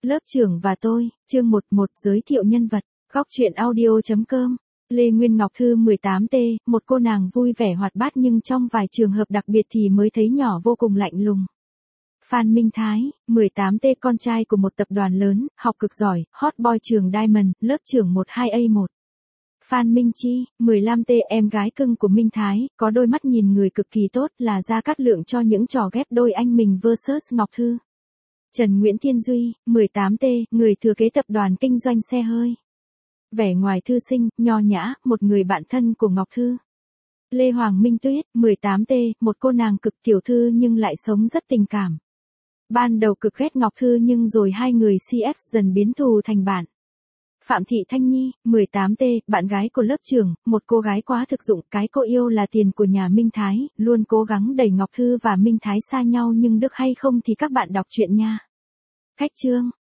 Lớp trưởng và tôi, chương 11 giới thiệu nhân vật, góc truyện audio.com. Lê Nguyên Ngọc Thư 18T, một cô nàng vui vẻ hoạt bát nhưng trong vài trường hợp đặc biệt thì mới thấy nhỏ vô cùng lạnh lùng. Phan Minh Thái, 18T, con trai của một tập đoàn lớn, học cực giỏi, hot boy trường Diamond, lớp trưởng 12A1. Phan Minh Chi, 15T, em gái cưng của Minh Thái, có đôi mắt nhìn người cực kỳ tốt, là Gia Cát Lượng cho những trò ghép đôi anh mình vs Ngọc Thư. Trần Nguyễn Thiên Duy, 18T, người thừa kế tập đoàn kinh doanh xe hơi. Vẻ ngoài thư sinh, nho nhã, một người bạn thân của Ngọc Thư. Lê Hoàng Minh Tuyết, 18T, một cô nàng cực tiểu thư nhưng lại sống rất tình cảm. Ban đầu cực ghét Ngọc Thư nhưng rồi hai người CS dần biến thù thành bạn. Phạm Thị Thanh Nhi, 18T, bạn gái của lớp trưởng, một cô gái quá thực dụng, cái cô yêu là tiền của nhà Minh Thái, luôn cố gắng đẩy Ngọc Thư và Minh Thái xa nhau nhưng được hay không thì các bạn đọc truyện nha. Khách chương,